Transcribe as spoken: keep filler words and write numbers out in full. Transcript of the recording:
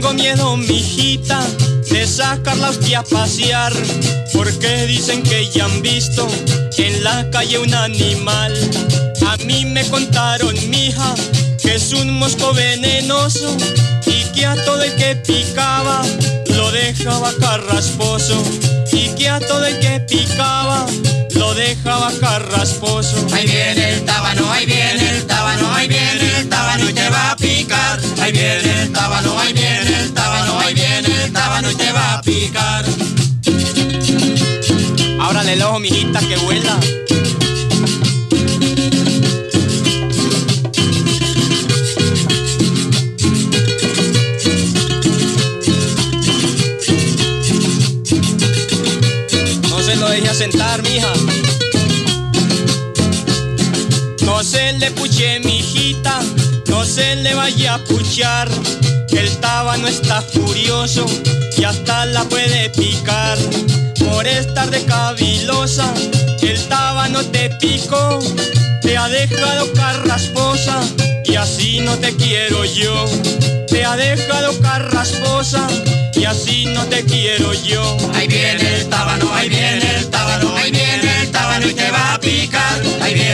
tengo miedo, mijita, de sacar la hostia a pasear, porque dicen que ya han visto en la calle un animal. A mí me contaron, mija, que es un mosco venenoso y que a todo el que picaba lo dejaba carrasposo, y que a todo el que picaba lo dejaba carrasposo. Ahí viene el tábano, ahí viene el tábano, ahí viene el tábano y te va a picar. Ahí viene el tábano, ahí viene el tábano, ahí viene el tábano y te va a picar. Ábrale el ojo, mijita, que vuela. No se lo deje a sentar, mija. No se le puche, mijita, no se le vaya a puchar, que el tábano está furioso y hasta la puede picar. Por estar de cavilosa, el tábano te picó, te ha dejado carrasposa y así no te quiero yo. Te ha dejado carrasposa y así no te quiero yo. Ahí viene el tábano, ahí viene el tábano, ahí viene el tábano y te va a picar. Ahí viene